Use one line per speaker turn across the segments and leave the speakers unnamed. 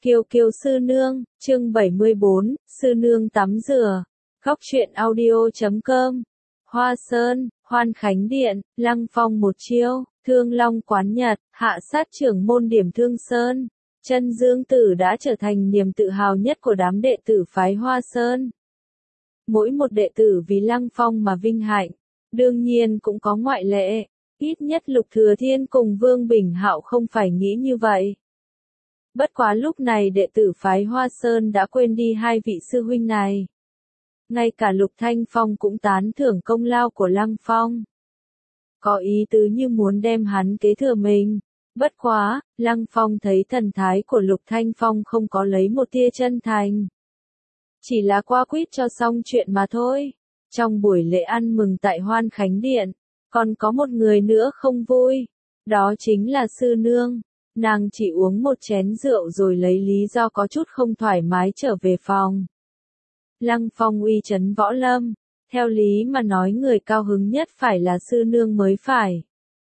Kiều Kiều sư nương, chương 74, sư nương tắm rửa. Góc truyện audio.com. Hoa Sơn, Hoan Khánh Điện, Lăng Phong một chiêu, Thương Long quán Nhật, hạ sát trưởng môn Điểm Thương Sơn. Chân Dương Tử đã trở thành niềm tự hào nhất của đám đệ tử phái Hoa Sơn. Mỗi một đệ tử vì Lăng Phong mà vinh hạnh, đương nhiên cũng có ngoại lệ, ít nhất Lục Thừa Thiên cùng Vương Bình Hạo không phải nghĩ như vậy. Bất quá lúc này đệ tử phái Hoa Sơn đã quên đi hai vị sư huynh này. Ngay cả Lục Thanh Phong cũng tán thưởng công lao của Lăng Phong. Có ý tứ như muốn đem hắn kế thừa mình. Bất quá, Lăng Phong thấy thần thái của Lục Thanh Phong không có lấy một tia chân thành. Chỉ là qua quýt cho xong chuyện mà thôi. Trong buổi lễ ăn mừng tại Hoan Khánh Điện, còn có một người nữa không vui. Đó chính là sư nương. Nàng chỉ uống một chén rượu rồi lấy lý do có chút không thoải mái trở về phòng. Lăng Phong uy chấn võ lâm, theo lý mà nói người cao hứng nhất phải là sư nương mới phải.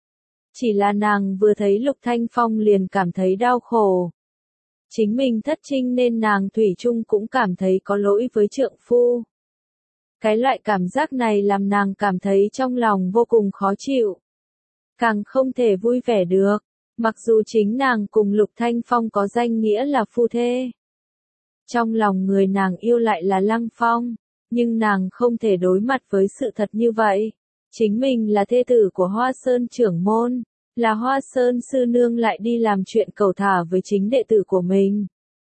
Chỉ là nàng vừa thấy Lục Thanh Phong liền cảm thấy đau khổ. Chính mình thất trinh nên nàng thủy chung cũng cảm thấy có lỗi với trượng phu. Cái loại cảm giác này làm nàng cảm thấy trong lòng vô cùng khó chịu. Càng không thể vui vẻ được. Mặc dù chính nàng cùng Lục Thanh Phong có danh nghĩa là phu thê. Trong lòng người nàng yêu lại là Lăng Phong, nhưng nàng không thể đối mặt với sự thật như vậy. Chính mình là thê tử của Hoa Sơn trưởng môn, là Hoa Sơn sư nương lại đi làm chuyện cầu thả với chính đệ tử của mình.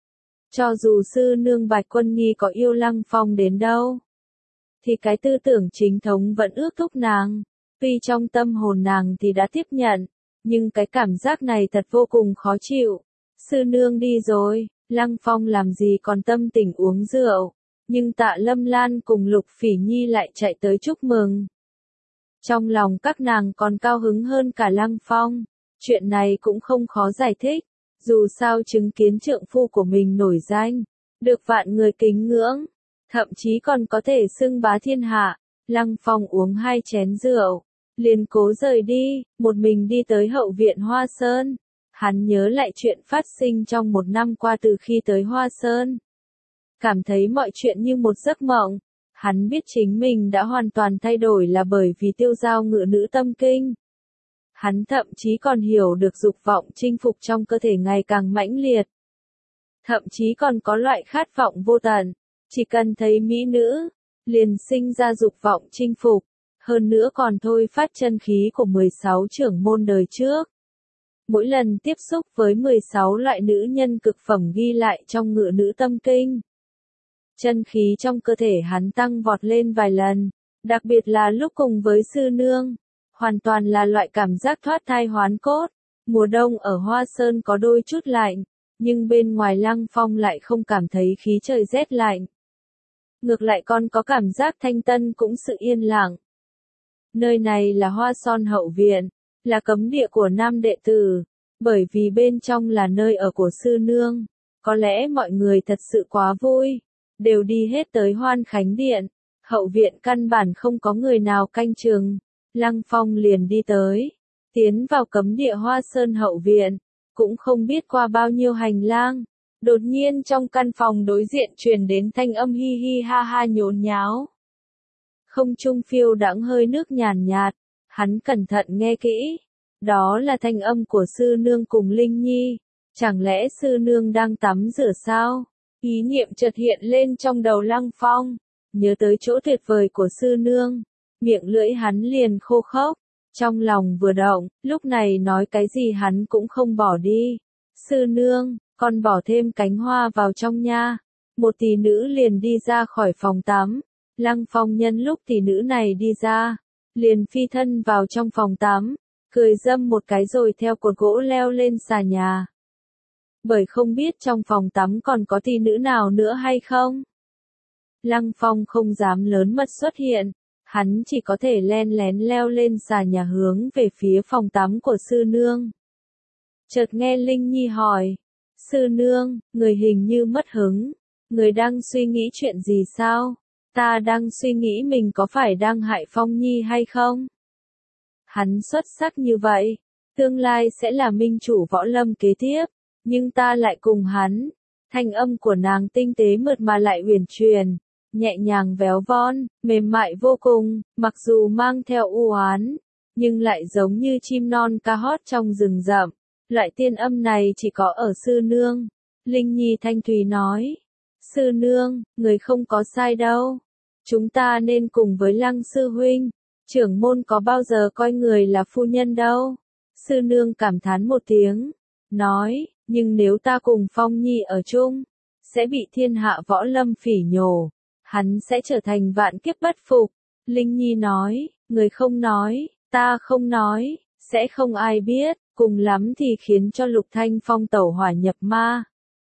Cho dù sư nương Bạch Quân Nghi có yêu Lăng Phong đến đâu, thì cái tư tưởng chính thống vẫn ước thúc nàng. Tuy trong tâm hồn nàng thì đã tiếp nhận, nhưng cái cảm giác này thật vô cùng khó chịu. Sư nương đi rồi, Lăng Phong làm gì còn tâm tình uống rượu, nhưng Tạ Lâm Lan cùng Lục Phỉ Nhi lại chạy tới chúc mừng. Trong lòng các nàng còn cao hứng hơn cả Lăng Phong. Chuyện này cũng không khó giải thích, dù sao chứng kiến trượng phu của mình nổi danh, được vạn người kính ngưỡng, thậm chí còn có thể xưng bá thiên hạ. Lăng Phong uống 2 chén rượu, liền cố rời đi, một mình đi tới hậu viện Hoa Sơn. Hắn nhớ lại chuyện phát sinh trong 1 năm qua từ khi tới Hoa Sơn. Cảm thấy mọi chuyện như một giấc mộng. Hắn biết chính mình đã hoàn toàn thay đổi là bởi vì tiêu giao ngự nữ tâm kinh. Hắn thậm chí còn hiểu được dục vọng chinh phục trong cơ thể ngày càng mãnh liệt. Thậm chí còn có loại khát vọng vô tận. Chỉ cần thấy mỹ nữ, liền sinh ra dục vọng chinh phục. Hơn nữa còn thôi phát chân khí của 16 trưởng môn đời trước. Mỗi lần tiếp xúc với 16 loại nữ nhân cực phẩm ghi lại trong ngự nữ tâm kinh. Chân khí trong cơ thể hắn tăng vọt lên vài lần, đặc biệt là lúc cùng với sư nương. Hoàn toàn là loại cảm giác thoát thai hoán cốt. Mùa đông ở Hoa Sơn có đôi chút lạnh, nhưng bên ngoài Lăng Phong lại không cảm thấy khí trời rét lạnh. Ngược lại còn có cảm giác thanh tân cũng sự yên lặng. Nơi này là Hoa Son hậu viện, là cấm địa của nam đệ tử, bởi vì bên trong là nơi ở của sư nương. Có lẽ mọi người thật sự quá vui, đều đi hết tới Hoan Khánh Điện, hậu viện căn bản không có người nào canh chừng. Lăng Phong liền đi tới, tiến vào cấm địa Hoa Sơn hậu viện, cũng không biết qua bao nhiêu hành lang. Đột nhiên trong căn phòng đối diện truyền đến thanh âm hi hi ha ha nhốn nháo. Không trung phiêu đãng hơi nước nhàn nhạt, hắn cẩn thận nghe kỹ. Đó là thanh âm của sư nương cùng Linh Nhi. Chẳng lẽ sư nương đang tắm rửa sao? Ý niệm chợt hiện lên trong đầu Lăng Phong. Nhớ tới chỗ tuyệt vời của sư nương. Miệng lưỡi hắn liền khô khốc. Trong lòng vừa động, lúc này nói cái gì hắn cũng không bỏ đi. Sư nương, con bỏ thêm cánh hoa vào trong nha. Một tỷ nữ liền đi ra khỏi phòng tắm. Lăng Phong nhân lúc tỷ nữ này đi ra, liền phi thân vào trong phòng tắm, cười dâm một cái rồi theo cột gỗ leo lên xà nhà. Bởi không biết trong phòng tắm còn có tỷ nữ nào nữa hay không. Lăng Phong không dám lớn mật xuất hiện, hắn chỉ có thể len lén leo lên xà nhà hướng về phía phòng tắm của sư nương. Chợt nghe Linh Nhi hỏi, sư nương, người hình như mất hứng, người đang suy nghĩ chuyện gì sao? Ta đang suy nghĩ mình có phải đang hại Phong Nhi hay không? Hắn xuất sắc như vậy, tương lai sẽ là minh chủ võ lâm kế tiếp, nhưng ta lại cùng hắn, Thanh âm của nàng tinh tế mượt mà lại uyển chuyển, nhẹ nhàng véo von, mềm mại vô cùng, mặc dù mang theo u oán, nhưng lại giống như chim non ca hót trong rừng rậm. Loại tiên âm này chỉ có ở sư nương. Linh Nhi thanh thúy nói. Sư nương, người không có sai đâu. Chúng ta nên cùng với Lăng sư huynh. Trưởng môn có bao giờ coi người là phu nhân đâu. Sư nương cảm thán một tiếng. Nói, nhưng nếu ta cùng Phong Nhi ở chung, sẽ bị thiên hạ võ lâm phỉ nhổ. Hắn sẽ trở thành vạn kiếp bất phục. Linh Nhi nói, người không nói, ta không nói, sẽ không ai biết, cùng lắm thì khiến cho Lục Thanh Phong tẩu hỏa nhập ma.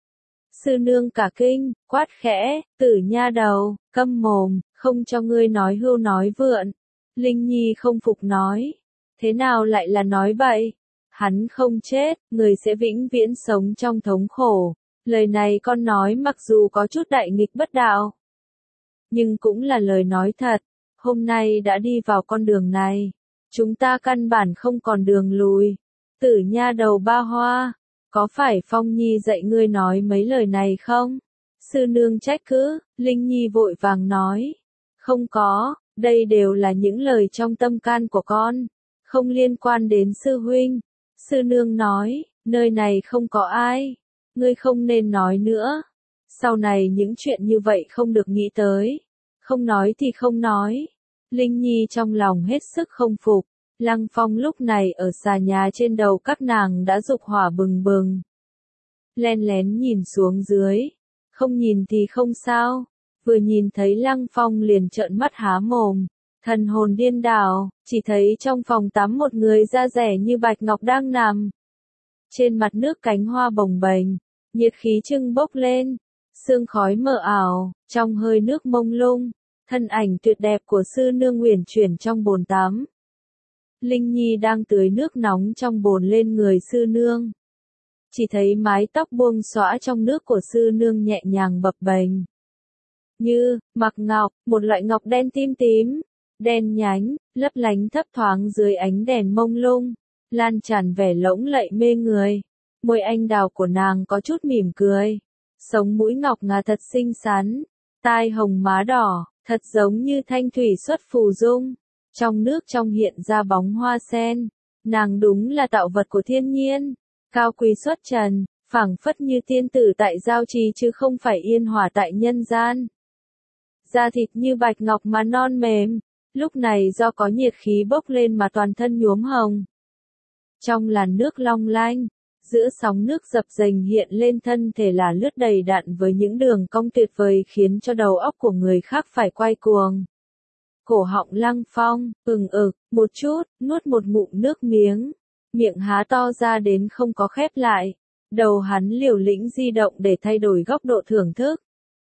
Sư nương cả kinh, quát khẽ, tử nha đầu, câm mồm, không cho ngươi nói hưu nói vượn. Linh Nhi không phục nói, thế nào lại là nói bậy? Hắn không chết, người sẽ vĩnh viễn sống trong thống khổ. Lời này con nói mặc dù có chút đại nghịch bất đạo, nhưng cũng là lời nói thật. Hôm nay đã đi vào con đường này, chúng ta căn bản không còn đường lùi. Tử nha đầu ba hoa, có phải Phong Nhi dạy ngươi nói mấy lời này không? Sư nương trách cứ, Linh Nhi vội vàng nói. Không có, đây đều là những lời trong tâm can của con, không liên quan đến sư huynh. Sư nương nói, nơi này không có ai, ngươi không nên nói nữa. Sau này những chuyện như vậy không được nghĩ tới. Không nói thì không nói. Linh Nhi trong lòng hết sức không phục. Lăng Phong lúc này ở xà nhà trên đầu các nàng đã dục hỏa bừng bừng. Len lén nhìn xuống dưới. Không nhìn thì không sao. Vừa nhìn thấy Lăng Phong liền trợn mắt há mồm. Thần hồn điên đảo, chỉ thấy trong phòng tắm một người da rẻ như bạch ngọc đang nằm. Trên mặt nước cánh hoa bồng bềnh, nhiệt khí trưng bốc lên, sương khói mờ ảo, trong hơi nước mông lung, thân ảnh tuyệt đẹp của sư nương uyển chuyển trong bồn tắm. Linh Nhi đang tưới nước nóng trong bồn lên người sư nương. Chỉ thấy mái tóc buông xõa trong nước của sư nương nhẹ nhàng bập bềnh. Như, mặc ngọc, một loại ngọc đen tím tím, đen nhánh, lấp lánh thấp thoáng dưới ánh đèn mông lung, lan tràn vẻ lỗng lẫy mê người. Môi anh đào của nàng có chút mỉm cười. Sống mũi ngọc ngà thật xinh xắn, tai hồng má đỏ, thật giống như thanh thủy xuất phù dung. Trong nước trong hiện ra bóng hoa sen, nàng đúng là tạo vật của thiên nhiên, cao quý xuất trần, phảng phất như tiên tử tại giao trì chứ không phải yên hòa tại nhân gian. Da thịt như bạch ngọc mà non mềm, lúc này do có nhiệt khí bốc lên mà toàn thân nhuốm hồng. Trong làn nước long lanh, giữa sóng nước dập dềnh hiện lên thân thể là lướt đầy đặn với những đường cong tuyệt vời khiến cho đầu óc của người khác phải quay cuồng. Cổ họng Lăng Phong, một chút, nuốt một ngụm nước miếng, miệng há to ra đến không có khép lại. Đầu hắn liều lĩnh di động để thay đổi góc độ thưởng thức.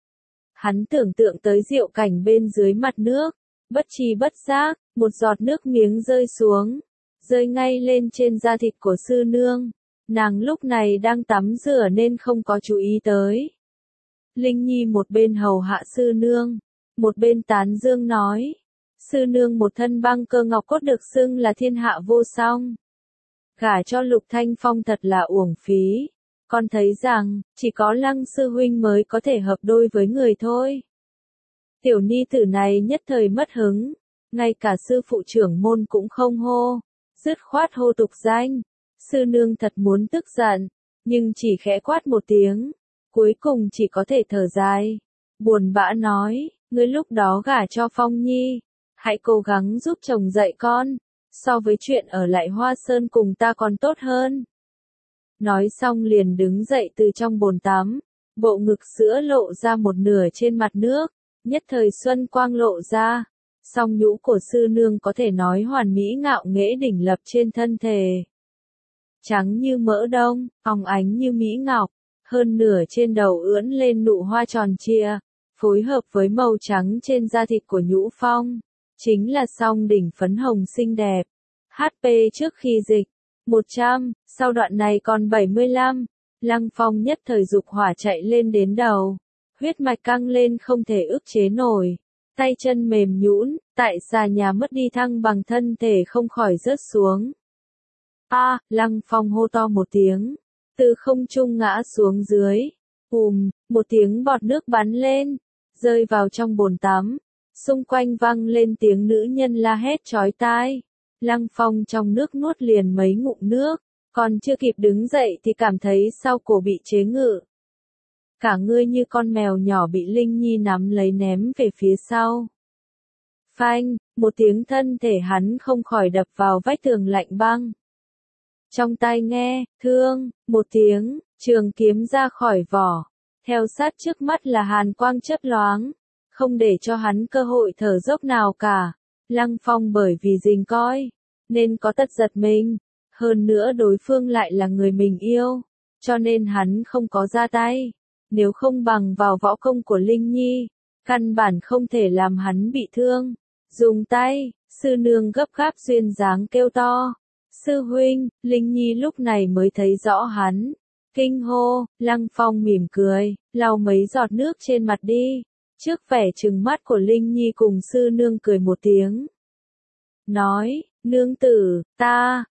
Hắn tưởng tượng tới diệu cảnh bên dưới mặt nước, bất tri bất giác, một giọt nước miếng rơi xuống, rơi ngay lên trên da thịt của sư nương. Nàng lúc này đang tắm rửa nên không có chú ý tới. Linh Nhi một bên hầu hạ sư nương, một bên tán dương nói. Sư nương một thân băng cơ ngọc cốt được xưng là thiên hạ vô song. Gả cho Lục Thanh Phong thật là uổng phí. Con thấy rằng, chỉ có Lăng sư huynh mới có thể hợp đôi với người thôi. Tiểu ni tử này nhất thời mất hứng, ngay cả sư phụ trưởng môn cũng không hô, dứt khoát hô tục danh. Sư nương thật muốn tức giận, nhưng chỉ khẽ quát một tiếng, cuối cùng chỉ có thể thở dài. Buồn bã nói, ngươi lúc đó gả cho Phong Nhi, hãy cố gắng giúp chồng dạy con, so với chuyện ở lại Hoa Sơn cùng ta còn tốt hơn. Nói xong liền đứng dậy từ trong bồn tắm, bộ ngực sữa lộ ra một nửa trên mặt nước, nhất thời xuân quang lộ ra, song nhũ của sư nương có thể nói hoàn mỹ ngạo nghễ đỉnh lập trên thân thể. Trắng như mỡ đông, óng ánh như mỹ ngọc, hơn nửa trên đầu ưỡn lên nụ hoa tròn trịa, phối hợp với màu trắng trên da thịt của nhũ phong, chính là song đỉnh phấn hồng xinh đẹp. HP trước khi dịch, 100, sau đoạn này còn 75, Lăng Phong nhất thời dục hỏa chạy lên đến đầu, huyết mạch căng lên không thể ức chế nổi, tay chân mềm nhũn, tại xà nhà mất đi thăng bằng thân thể không khỏi rớt xuống. Lăng Phong hô to một tiếng, từ không trung ngã xuống dưới, một tiếng bọt nước bắn lên, rơi vào trong bồn tắm. Xung quanh vang lên tiếng nữ nhân la hét chói tai. Lăng Phong trong nước nuốt liền mấy ngụm nước, còn chưa kịp đứng dậy thì cảm thấy sau cổ bị chế ngự. Cả người như con mèo nhỏ bị Linh Nhi nắm lấy ném về phía sau. Phanh, một tiếng thân thể hắn không khỏi đập vào vách tường lạnh băng. Trong tai nghe, thương, một tiếng, trường kiếm ra khỏi vỏ. Theo sát trước mắt là hàn quang chớp loáng, không để cho hắn cơ hội thở dốc nào cả. Lăng Phong bởi vì rình coi, nên có tật giật mình. Hơn nữa đối phương lại là người mình yêu, cho nên hắn không có ra tay. Nếu không bằng vào võ công của Linh Nhi, căn bản không thể làm hắn bị thương. Dùng tay, sư nương gấp gáp duyên dáng kêu to. Sư huynh, Linh Nhi lúc này mới thấy rõ hắn. Kinh hô, Lăng Phong mỉm cười, lau mấy giọt nước trên mặt đi. Trước vẻ trừng mắt của Linh Nhi cùng sư nương cười một tiếng. Nói, nương tử, ta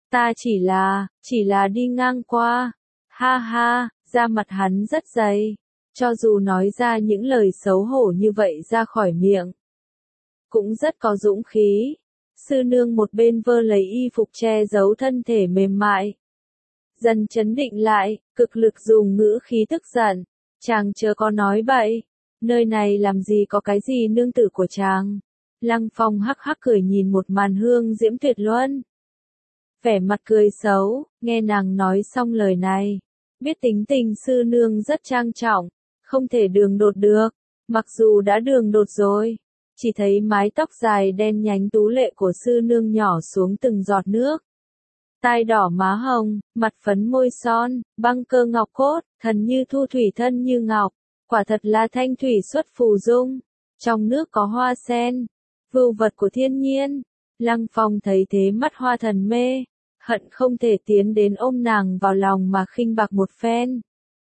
chỉ là đi ngang qua. Ha ha, da mặt hắn rất dày. Cho dù nói ra những lời xấu hổ như vậy ra khỏi miệng, cũng rất có dũng khí. Sư nương một bên vơ lấy y phục che giấu thân thể mềm mại. Dần chấn định lại, cực lực dùng ngữ khí tức giận. Chàng chớ có nói bậy. Nơi này làm gì có cái gì nương tử của chàng. Lăng Phong hắc hắc cười nhìn một màn hương diễm tuyệt luân. Vẻ mặt cười xấu, nghe nàng nói xong lời này. Biết tính tình sư nương rất trang trọng, không thể đường đột được. Mặc dù đã đường đột rồi, chỉ thấy mái tóc dài đen nhánh tú lệ của sư nương nhỏ xuống từng giọt nước. Tai đỏ má hồng, mặt phấn môi son, băng cơ ngọc cốt, thần như thu thủy thân như ngọc. Quả thật là thanh thủy xuất phù dung. Trong nước có hoa sen, vưu vật của thiên nhiên. Lăng Phong thấy thế mắt hoa thần mê, hận không thể tiến đến ôm nàng vào lòng mà khinh bạc một phen.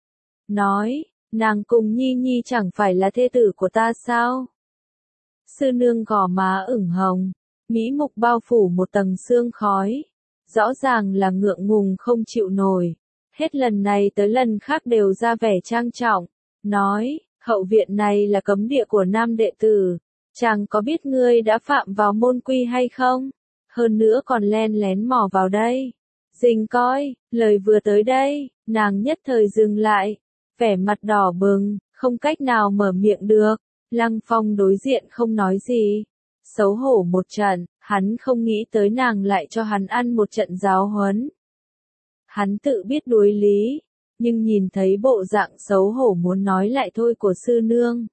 Nói, nàng cùng Nhi Nhi chẳng phải là thê tử của ta sao? Sư nương gò má ửng hồng, mỹ mục bao phủ một tầng sương khói. Rõ ràng là ngượng ngùng không chịu nổi. Hết lần này tới lần khác đều ra vẻ trang trọng. Nói, hậu viện này là cấm địa của nam đệ tử. Chàng có biết ngươi đã phạm vào môn quy hay không? Hơn nữa còn len lén mò vào đây. Dình coi, lời vừa tới đây, nàng nhất thời dừng lại. Vẻ mặt đỏ bừng, không cách nào mở miệng được. Lăng Phong đối diện không nói gì. Xấu hổ một trận, hắn không nghĩ tới nàng lại cho hắn ăn một trận giáo huấn. Hắn tự biết đối lý, nhưng nhìn thấy bộ dạng xấu hổ muốn nói lại thôi của sư nương.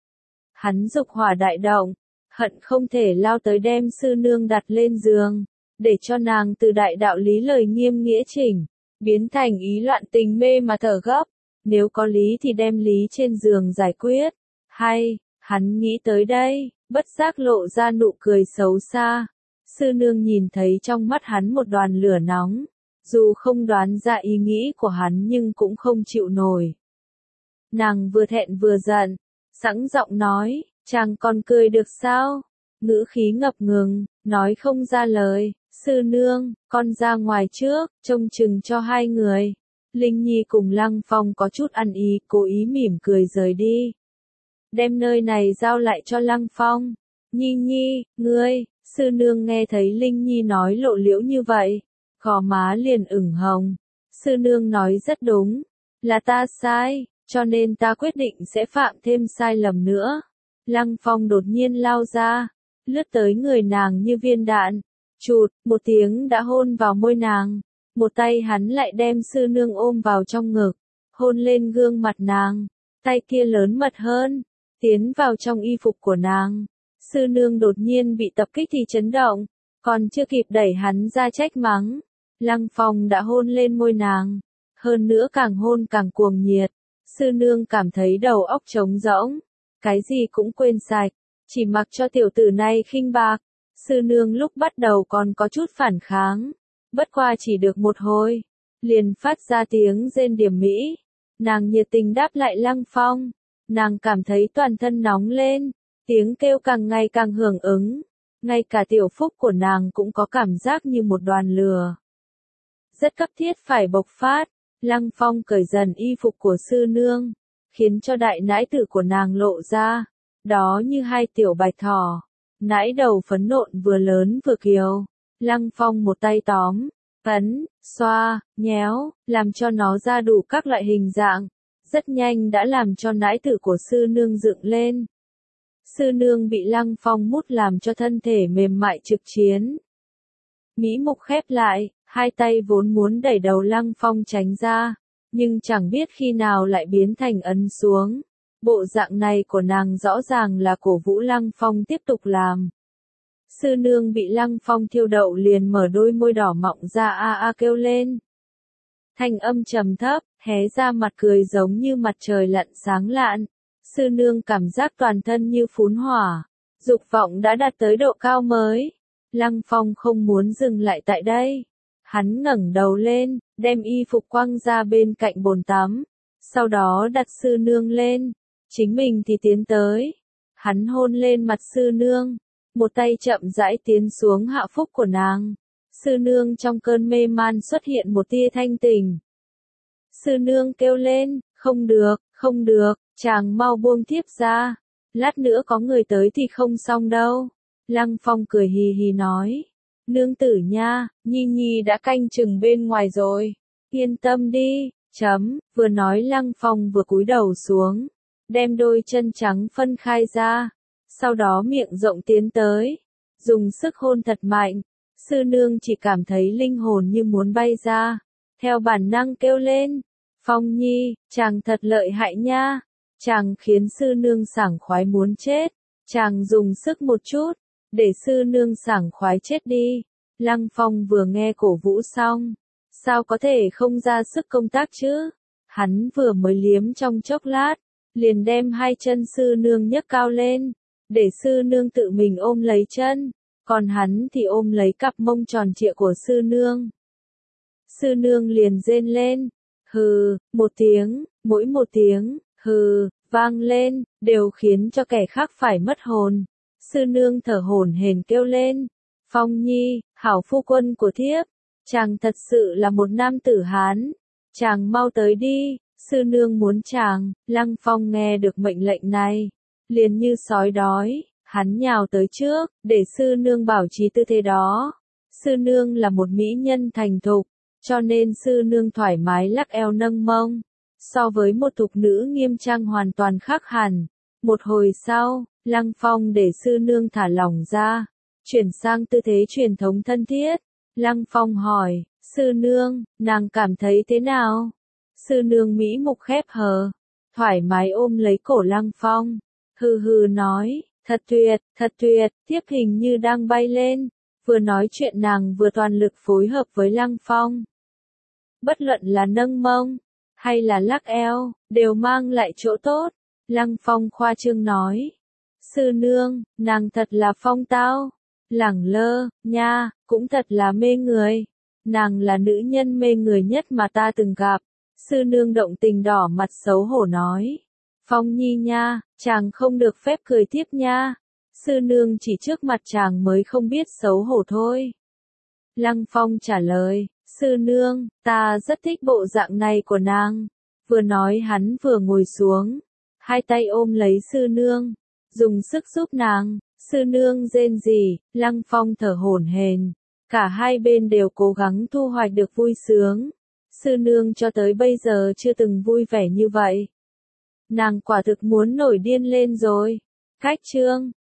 Hắn dục hỏa đại động, hận không thể lao tới đem sư nương đặt lên giường, để cho nàng từ đại đạo lý lời nghiêm nghĩa chỉnh, biến thành ý loạn tình mê mà thở gấp. Nếu có lý thì đem lý trên giường giải quyết. Hay, hắn nghĩ tới đây, bất giác lộ ra nụ cười xấu xa. Sư nương nhìn thấy trong mắt hắn một đoàn lửa nóng. Dù không đoán ra ý nghĩ của hắn nhưng cũng không chịu nổi. Nàng vừa thẹn vừa giận, sẵn giọng nói, chàng còn cười được sao? Ngữ khí ngập ngừng, nói không ra lời. Sư nương, con ra ngoài trước, trông chừng cho hai người. Linh Nhi cùng Lăng Phong có chút ăn ý, cố ý mỉm cười rời đi. Đem nơi này giao lại cho Lăng Phong. Nhi Nhi, ngươi, sư nương nghe thấy Linh Nhi nói lộ liễu như vậy. Gò má liền ửng hồng. Sư nương nói rất đúng. Là ta sai, cho nên ta quyết định sẽ phạm thêm sai lầm nữa. Lăng Phong đột nhiên lao ra, lướt tới người nàng như viên đạn. Chụt, một tiếng đã hôn vào môi nàng. Một tay hắn lại đem sư nương ôm vào trong ngực, hôn lên gương mặt nàng. Tay kia lớn mật hơn, tiến vào trong y phục của nàng. Sư nương đột nhiên bị tập kích thì chấn động, còn chưa kịp đẩy hắn ra trách mắng. Lăng Phong đã hôn lên môi nàng, hơn nữa càng hôn càng cuồng nhiệt. Sư nương cảm thấy đầu óc trống rỗng, cái gì cũng quên sạch, chỉ mặc cho tiểu tử này khinh bạc. Sư nương lúc bắt đầu còn có chút phản kháng, bất qua chỉ được một hồi, liền phát ra tiếng rên điềm mỹ. Nàng nhiệt tình đáp lại Lăng Phong, nàng cảm thấy toàn thân nóng lên, tiếng kêu càng ngày càng hưởng ứng, ngay cả tiểu phúc của nàng cũng có cảm giác như một đoàn lửa. Rất cấp thiết phải bộc phát, Lăng Phong cởi dần y phục của sư nương, khiến cho đại nãi tử của nàng lộ ra, đó như hai tiểu bạch thỏ, nãi đầu phấn nộn vừa lớn vừa kiều. Lăng Phong một tay tóm, ấn, xoa, nhéo, làm cho nó ra đủ các loại hình dạng, rất nhanh đã làm cho nãi tử của sư nương dựng lên. Sư nương bị Lăng Phong mút làm cho thân thể mềm mại trực chiến. Mỹ mục khép lại, hai tay vốn muốn đẩy đầu Lăng Phong tránh ra, nhưng chẳng biết khi nào lại biến thành ấn xuống. Bộ dạng này của nàng rõ ràng là cổ vũ Lăng Phong tiếp tục làm. Sư nương bị Lăng Phong thiêu đậu liền mở đôi môi đỏ mọng ra a a kêu lên. Thanh âm trầm thấp, hé ra mặt cười giống như mặt trời lặn sáng lạn. Sư nương cảm giác toàn thân như phún hỏa, dục vọng đã đạt tới độ cao mới. Lăng Phong không muốn dừng lại tại đây. Hắn ngẩng đầu lên, đem y phục quăng ra bên cạnh bồn tắm. Sau đó đặt sư nương lên. Chính mình thì tiến tới. Hắn hôn lên mặt sư nương. Một tay chậm rãi tiến xuống hạ phúc của nàng. Sư nương trong cơn mê man xuất hiện một tia thanh tỉnh. Sư nương kêu lên, không được, chàng mau buông thiếp ra. Lát nữa có người tới thì không xong đâu. Lăng Phong cười hì hì nói. Nương tử nha, Nhi Nhi đã canh chừng bên ngoài rồi. Yên tâm đi, vừa nói Lăng Phong vừa cúi đầu xuống. Đem đôi chân trắng phân khai ra. Sau đó miệng rộng tiến tới. Dùng sức hôn thật mạnh. Sư nương chỉ cảm thấy linh hồn như muốn bay ra. Theo bản năng kêu lên. Phong Nhi, chàng thật lợi hại nha. Chàng khiến sư nương sảng khoái muốn chết. Chàng dùng sức một chút. Để sư nương sảng khoái chết đi. Lăng Phong vừa nghe cổ vũ xong. Sao có thể không ra sức công tác chứ? Hắn vừa mới liếm trong chốc lát. Liền đem hai chân sư nương nhấc cao lên. Để sư nương tự mình ôm lấy chân. Còn hắn thì ôm lấy cặp mông tròn trịa của sư nương. Sư nương liền rên lên. Hừ, một tiếng, mỗi một tiếng, hừ, vang lên, đều khiến cho kẻ khác phải mất hồn. Sư nương thở hổn hển kêu lên. Phong Nhi, hảo phu quân của thiếp. Chàng thật sự là một nam tử Hán. Chàng mau tới đi, sư nương muốn chàng. Lăng Phong nghe được mệnh lệnh này. Liền như sói đói, hắn nhào tới trước, để sư nương bảo trì tư thế đó. Sư nương là một mỹ nhân thành thục, cho nên sư nương thoải mái lắc eo nâng mông. So với một thục nữ nghiêm trang hoàn toàn khác hẳn. Một hồi sau, Lăng Phong để sư nương thả lỏng ra, chuyển sang tư thế truyền thống thân thiết. Lăng Phong hỏi, sư nương, nàng cảm thấy thế nào? Sư nương mỹ mục khép hờ, thoải mái ôm lấy cổ Lăng Phong. Hừ hừ nói, thật tuyệt, tiếp hình như đang bay lên. Vừa nói chuyện nàng vừa toàn lực phối hợp với Lăng Phong. Bất luận là nâng mông, hay là lắc eo, đều mang lại chỗ tốt. Lăng Phong khoa trương nói. Sư nương, nàng thật là phong tao. Lẳng lơ, nha, cũng thật là mê người. Nàng là nữ nhân mê người nhất mà ta từng gặp. Sư nương động tình đỏ mặt xấu hổ nói. Phong Nhi nha, chàng không được phép cười tiếp nha. Sư nương chỉ trước mặt chàng mới không biết xấu hổ thôi. Lăng Phong trả lời, sư nương, ta rất thích bộ dạng này của nàng. Vừa nói hắn vừa ngồi xuống, hai tay ôm lấy sư nương, dùng sức giúp nàng. Sư nương rên rỉ, Lăng Phong thở hổn hển. Cả hai bên đều cố gắng thu hoạch được vui sướng. Sư nương cho tới bây giờ chưa từng vui vẻ như vậy. Nàng quả thực muốn nổi điên lên rồi. Cách chương